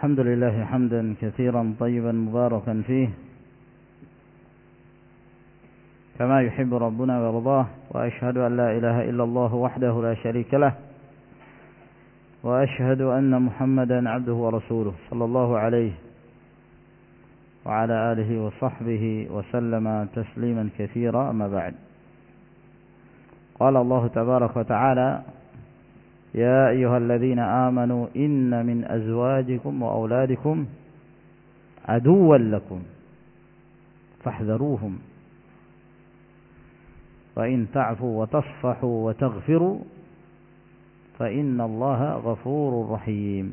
الحمد لله حمدا كثيرا طيبا مباركا فيه كما يحب ربنا ويرضاه، وأشهد أن لا إله إلا الله وحده لا شريك له، وأشهد أن محمدا عبده ورسوله صلى الله عليه وعلى آله وصحبه وسلم تسليما كثيرا. أما بعد، قال الله تبارك وتعالى: يا أيها الذين آمنوا إن من أزواجكم وأولادكم عدوا لكم فاحذروهم وإن تعفوا وتصفحوا وتغفروا فإن الله غفور رحيم.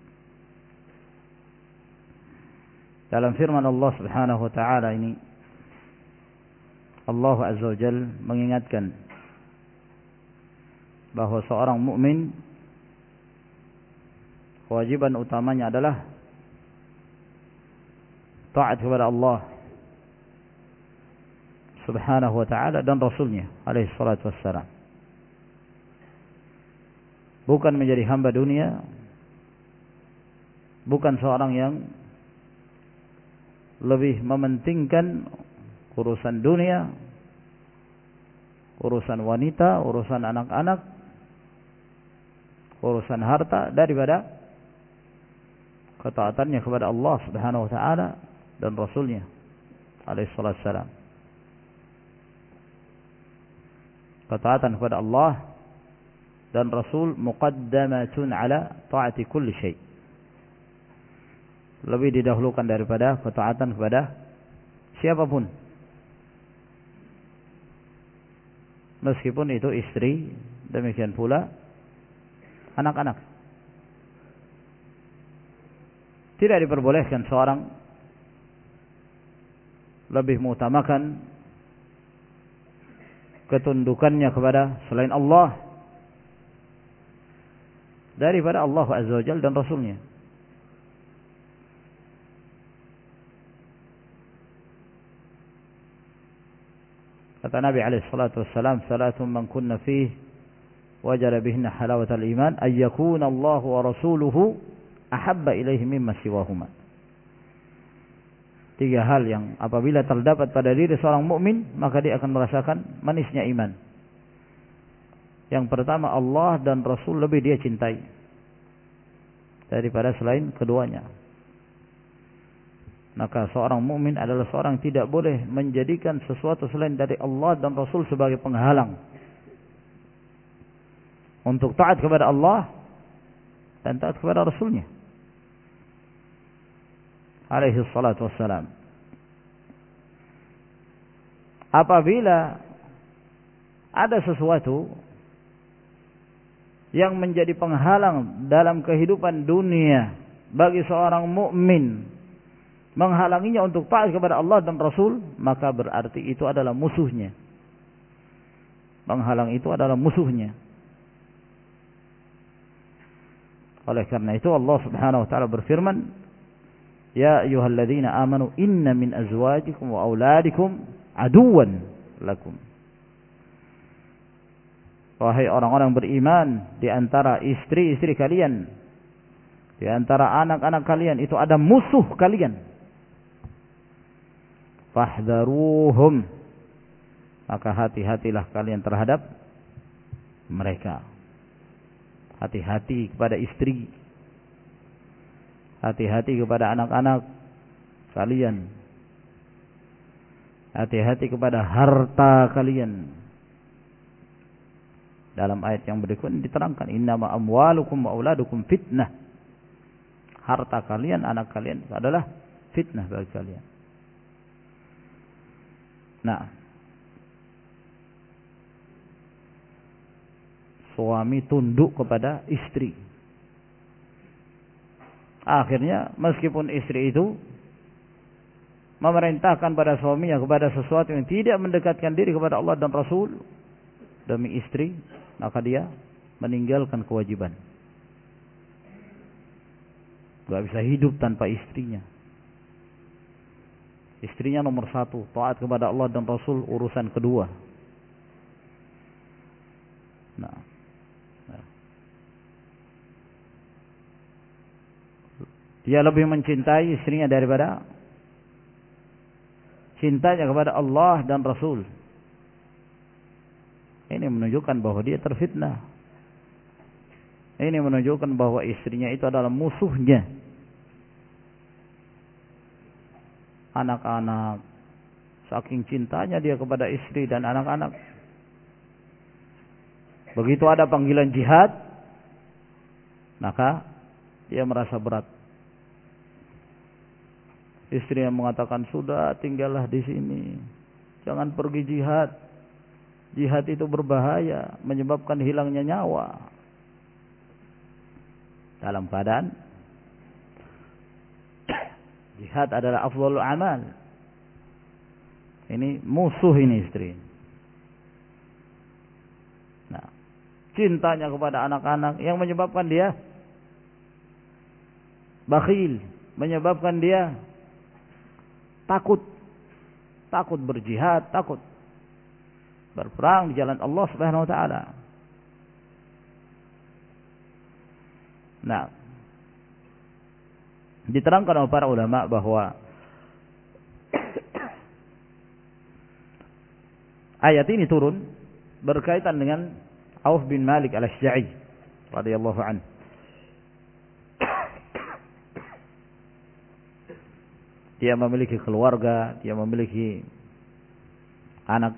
Dalam firman Allah Subhanahu wa taala ini, Allah Azza wa Jalla mengingatkan bahwa seorang mukmin kewajiban utamanya adalah taat kepada Allah Subhanahu wa taala dan Rasulnya alaihi salatu wassalam. Bukan menjadi hamba dunia, bukan seorang yang lebih mementingkan urusan dunia, urusan wanita, urusan anak-anak, urusan harta daripada ketaatannya kepada Allah Subhanahu wa taala dan Rasulnya alaihi salatu wassalam. Ketaatan kepada Allah dan Rasul muqaddamatun ala taati kulli syai'. Lebih didahulukan daripada ketaatan kepada siapapun. Meskipun itu istri, demikian pula anak-anak. Tidak diperbolehkan seorang lebih mengutamakan ketundukannya kepada selain Allah daripada Allah Azza wa Jalla dan Rasulnya. Kata Nabi alaihi salatu wassalam, "Salatun man kunna fihi wajada bihinna halawatal iman, ay yakuna Allah wa rasuluhu ahabba ilaihi mimma siwahuma." Tiga hal yang apabila terdapat pada diri seorang mukmin, maka dia akan merasakan manisnya iman. Yang pertama, Allah dan Rasul lebih dia cintai daripada selain keduanya. Maka seorang mukmin adalah seorang yang tidak boleh menjadikan sesuatu selain dari Allah dan Rasul sebagai penghalang untuk taat kepada Allah dan taat kepada Rasulnya alaihi salatu wassalam. Apabila ada sesuatu yang menjadi penghalang dalam kehidupan dunia bagi seorang mukmin, menghalanginya untuk taat kepada Allah dan Rasul, maka berarti itu adalah musuhnya. Penghalang itu adalah musuhnya. Oleh karena itu Allah Subhanahu wa taala berfirman, "Ya ayyuhalladzina amanu inna min azwajikum wa auladikum aduwwan lakum." Wahai orang-orang beriman, di antara istri-istri kalian, di antara anak-anak kalian itu ada musuh kalian. Fahdharuhum, maka hati-hatilah kalian terhadap mereka. Hati-hati kepada istri, hati-hati kepada anak-anak kalian, hati-hati kepada harta kalian. Dalam ayat yang berikut diterangkan, innama amwalukum wa auladukum fitnah. Harta kalian, anak kalian adalah fitnah bagi kalian. Nah, suami tunduk kepada istri. Akhirnya meskipun istri itu memerintahkan pada suaminya kepada sesuatu yang tidak mendekatkan diri kepada Allah dan Rasul demi istri, maka dia meninggalkan kewajiban. Gak bisa hidup tanpa istrinya. Istrinya nomor satu, taat kepada Allah dan Rasul urusan kedua. Dia lebih mencintai istrinya daripada cintanya kepada Allah dan Rasul. Ini menunjukkan bahwa dia terfitnah. Ini menunjukkan bahwa istrinya itu adalah musuhnya. Anak-anak, saking cintanya dia kepada istri dan anak-anak. Begitu ada panggilan jihad, maka dia merasa berat. Istri yang mengatakan, sudah tinggallah di sini, jangan pergi jihad. Jihad itu berbahaya, menyebabkan hilangnya nyawa. Dalam keadaan jihad adalah afdhalul amal. Ini musuh ini istri. Nah, cintanya kepada anak-anak yang menyebabkan dia bakhil, menyebabkan dia takut berjihad, takut berperang di jalan Allah Subhanahu wa taala. Nah, diterangkan oleh para ulama bahwa ayat ini turun berkaitan dengan Auf bin Malik al-Ashja'i radhiyallahu anhu. Dia memiliki keluarga, dia memiliki anak.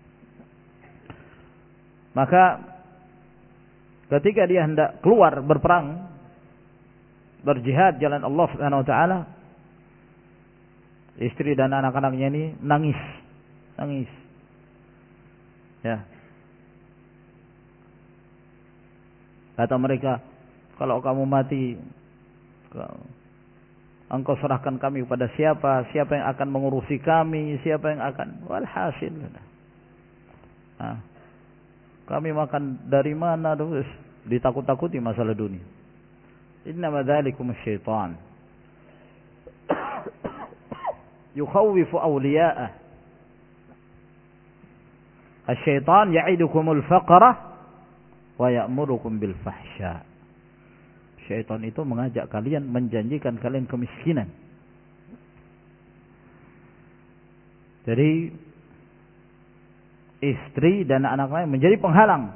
Maka ketika dia hendak keluar berperang, berjihad jalan Allah Subhanahu wa taala, istri dan anak-anaknya ini nangis. Ya. Kata mereka, kalau kamu mati, engkau serahkan kami kepada siapa? Siapa yang akan mengurusi kami? Siapa yang akan? Walhasil. Nah, kami makan dari mana? Terus ditakut-takuti masalah dunia. Innama dzalikum syaitan. Yukhawwifu awliya'ah. Asy-syaitan ya'idukumul faqra wa ya'murukum bil fahsya. Syaitan itu mengajak kalian, menjanjikan kalian kemiskinan. Jadi istri dan anak-anaknya menjadi penghalang.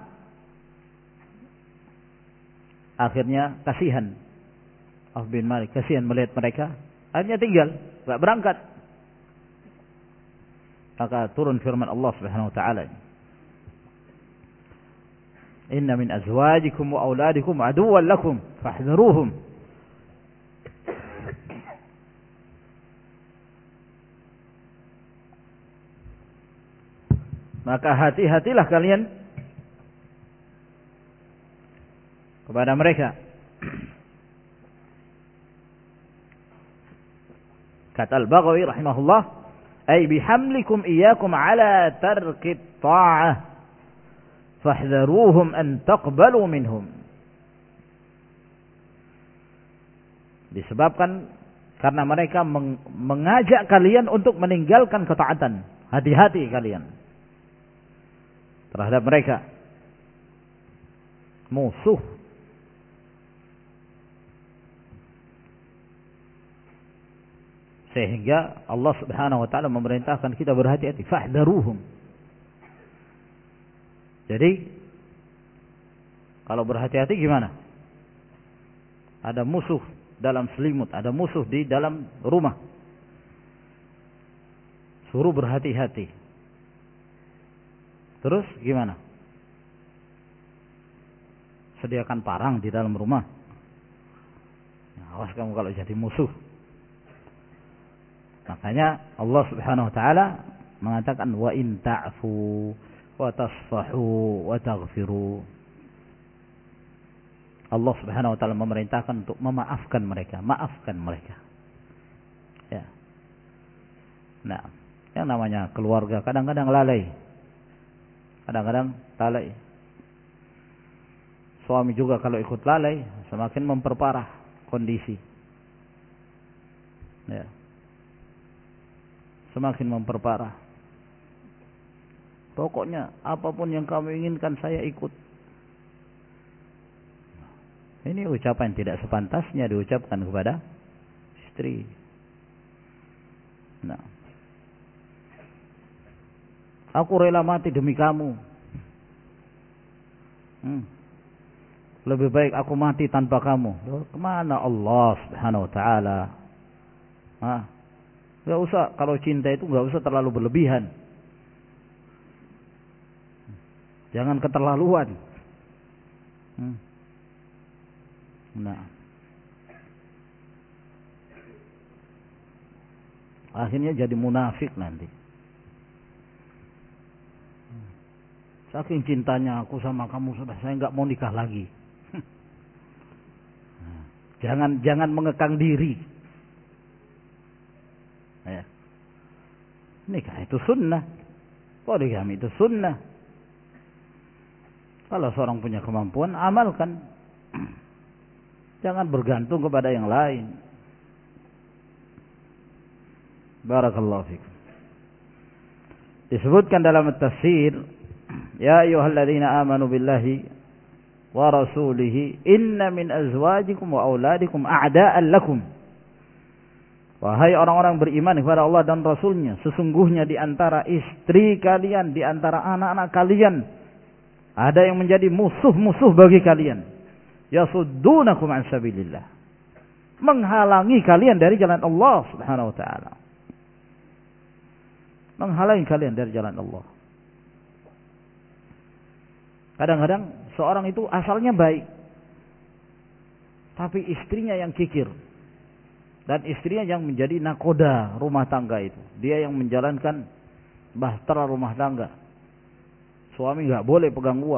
Akhirnya kasihan Auf bin Malik, kasihan melihat mereka. Akhirnya tinggal, enggak berangkat. Maka turun firman Allah Subhanahu wa taala, inna min azwajikum wa auladikum aduwwan lakum fahdharuhum. Maka hati-hatilah kalian kepada mereka. Kata Al-Baghawi rahimahullah, ay bihamlikum iyyakum ala tarki ta'ah fahdharuhum an taqbalu minhum. Disebabkan karena mereka mengajak kalian untuk meninggalkan ketaatan. Hati-hati kalian terhadap mereka. Musuh. Sehingga Allah Subhanahu wa taala memerintahkan kita berhati-hati. Fahdharuhum. Jadi kalau berhati-hati gimana? Ada musuh dalam selimut, ada musuh di dalam rumah. Suruh berhati-hati. Terus gimana? Sediakan parang di dalam rumah. Awas kamu kalau jadi musuh. Makanya Allah Subhanahu wa taala mengatakan wa in ta'fu wa tasfahu wa taghfiru. Allah Subhanahu wa taala memerintahkan untuk memaafkan mereka, maafkan mereka. Ya. Nah, yang namanya keluarga kadang-kadang lalai. Kadang-kadang lalai. Suami juga kalau ikut lalai semakin memperparah kondisi. Ya. Semakin memperparah. Pokoknya apapun yang kamu inginkan saya ikut. Ini ucapan tidak sepantasnya diucapkan kepada istri. Nah, aku rela mati demi kamu. Lebih baik aku mati tanpa kamu. Loh, kemana Allah Subhanahu Wa Taala? Gak usah, kalau cinta itu gak usah terlalu berlebihan. Jangan keterlaluan. Nah, akhirnya jadi munafik nanti. Saking cintanya aku sama kamu, sudah saya nggak mau nikah lagi. Jangan mengekang diri. Ya. Nikah itu sunnah, poligami itu sunnah. Kalau seorang punya kemampuan, amalkan. Jangan bergantung kepada yang lain. Barakallahu fikum. Disebutkan dalam tafsir, ya ayyuhalladzina amanu billahi wa rasulihi inna min azwajikum wa auladikum a'da'an lakum. Wahai orang-orang beriman kepada Allah dan Rasulnya, sesungguhnya di antara istri kalian, di antara anak-anak kalian, ada yang menjadi musuh-musuh bagi kalian. Yasuddunakum an sabilillah. Menghalangi kalian dari jalan Allah Subhanahu wa taala. Menghalangi kalian dari jalan Allah. Kadang-kadang seorang itu asalnya baik, tapi istrinya yang kikir. Dan istrinya yang menjadi nakoda rumah tangga itu. Dia yang menjalankan bahtera rumah tangga. Suami nggak boleh pegang uang.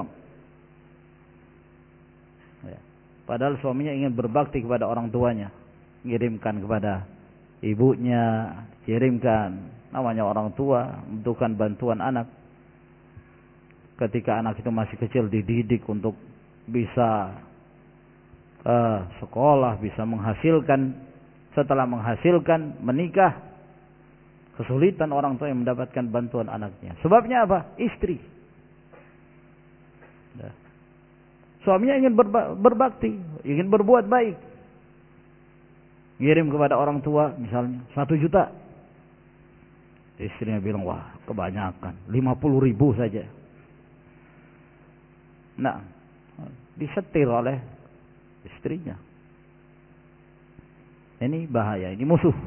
Ya. Padahal suaminya ingin berbakti kepada orang tuanya. Kirimkan kepada ibunya, kirimkan. Namanya orang tua, membutuhkan bantuan anak. Ketika anak itu masih kecil, dididik untuk bisa sekolah, bisa menghasilkan. Setelah menghasilkan, menikah. Kesulitan orang tua yang mendapatkan bantuan anaknya. Sebabnya apa? Istri. Suaminya ingin berbakti, ingin berbuat baik. Ngirim kepada orang tua misalnya 1 juta. Istrinya bilang, wah kebanyakan, 50.000 saja. Nah, disetir oleh istrinya. Ini bahaya, ini musuh.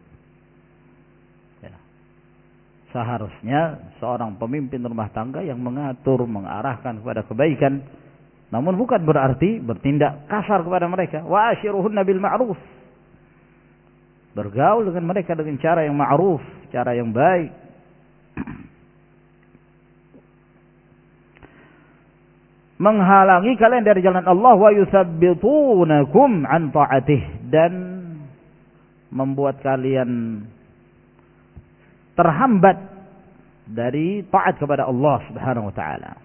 Ya. Seharusnya seorang pemimpin rumah tangga yang mengatur, mengarahkan kepada kebaikan. Namun bukan berarti bertindak kasar kepada mereka. Wa ashiruhunna bil ma'ruf. Bergaul dengan mereka dengan cara yang ma'ruf, cara yang baik. Menghalangi kalian dari jalan Allah, wa yuthabbitunakum an ta'atih, dan membuat kalian terhambat dari taat kepada Allah Subhanahu wa taala.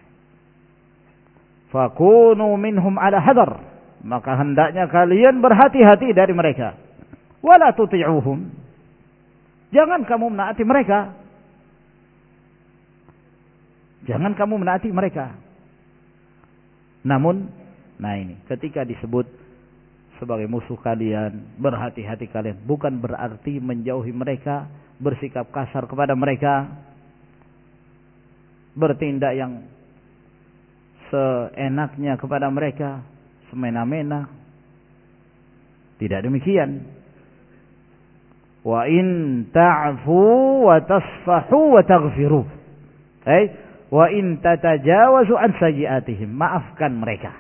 Fakunu minhum ala hadar, maka hendaknya kalian berhati-hati dari mereka. Wala tuti'uhum, jangan kamu menaati mereka. Jangan kamu menaati mereka. Namun, nah ini, ketika disebut sebagai musuh kalian, berhati-hati kalian, bukan berarti menjauhi mereka, bersikap kasar kepada mereka, bertindak yang seenaknya kepada mereka, semena-mena. Tidak demikian. Wa in ta'fu wa tasfahu wa taghfiru. Wa in tatajawazu an sayyi'atihim, maafkan mereka.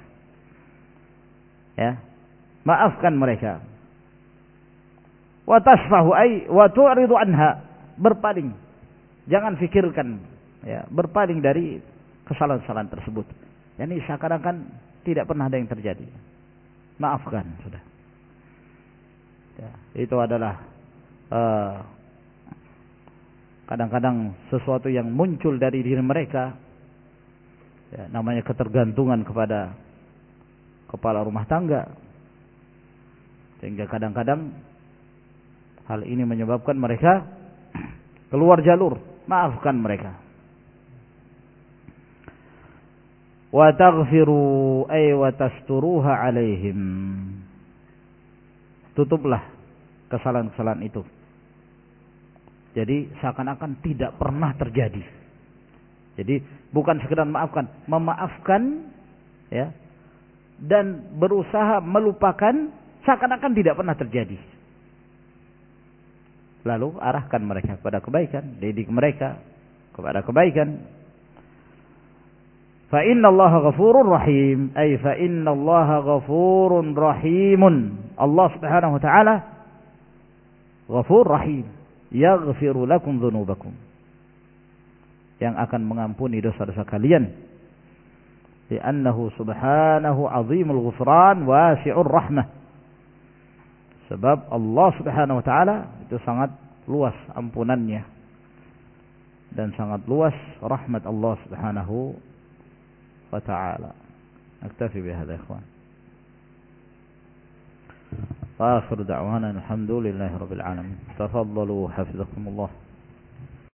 Ya. Maafkan mereka. Wa tasfahu ay wa tu'ridu anha, berpaling. Jangan fikirkan, ya, berpaling dari kesalahan-kesalahan tersebut. Yani seakan-akan tidak pernah ada yang terjadi. Maafkan sudah. Ya, itu adalah kadang-kadang sesuatu yang muncul dari diri mereka. Ya, namanya ketergantungan kepada kepala rumah tangga. Sehingga kadang-kadang hal ini menyebabkan mereka keluar jalur. Maafkan mereka. Wa taghfiru ay wa tasturuha alaihim, tutuplah kesalahan-kesalahan itu. Jadi seakan-akan tidak pernah terjadi. Jadi bukan sekedar memaafkan ya, dan berusaha melupakan seakan-akan tidak pernah terjadi. Lalu arahkan mereka kepada kebaikan, didik mereka kepada kebaikan. Fa innallaha ghafurur rahim, ay fa innallaha ghafurun rahimun. Allah Subhanahu wa taala Ghafur Rahim, yaghfiru lakum dzunubakum, yang akan mengampuni dosa-dosa kalian. Li'annahu subhanahu azimul ghufran wasi'ur rahmah. Sebab Allah Subhanahu wa taala itu sangat luas ampunannya dan sangat luas rahmat Allah Subhanahu wa taala. Naktafi bihadza ya ikhwan. Wa akhiru da'wana alhamdulillahi rabbil alamin. Tafaddalu hafizakumullah.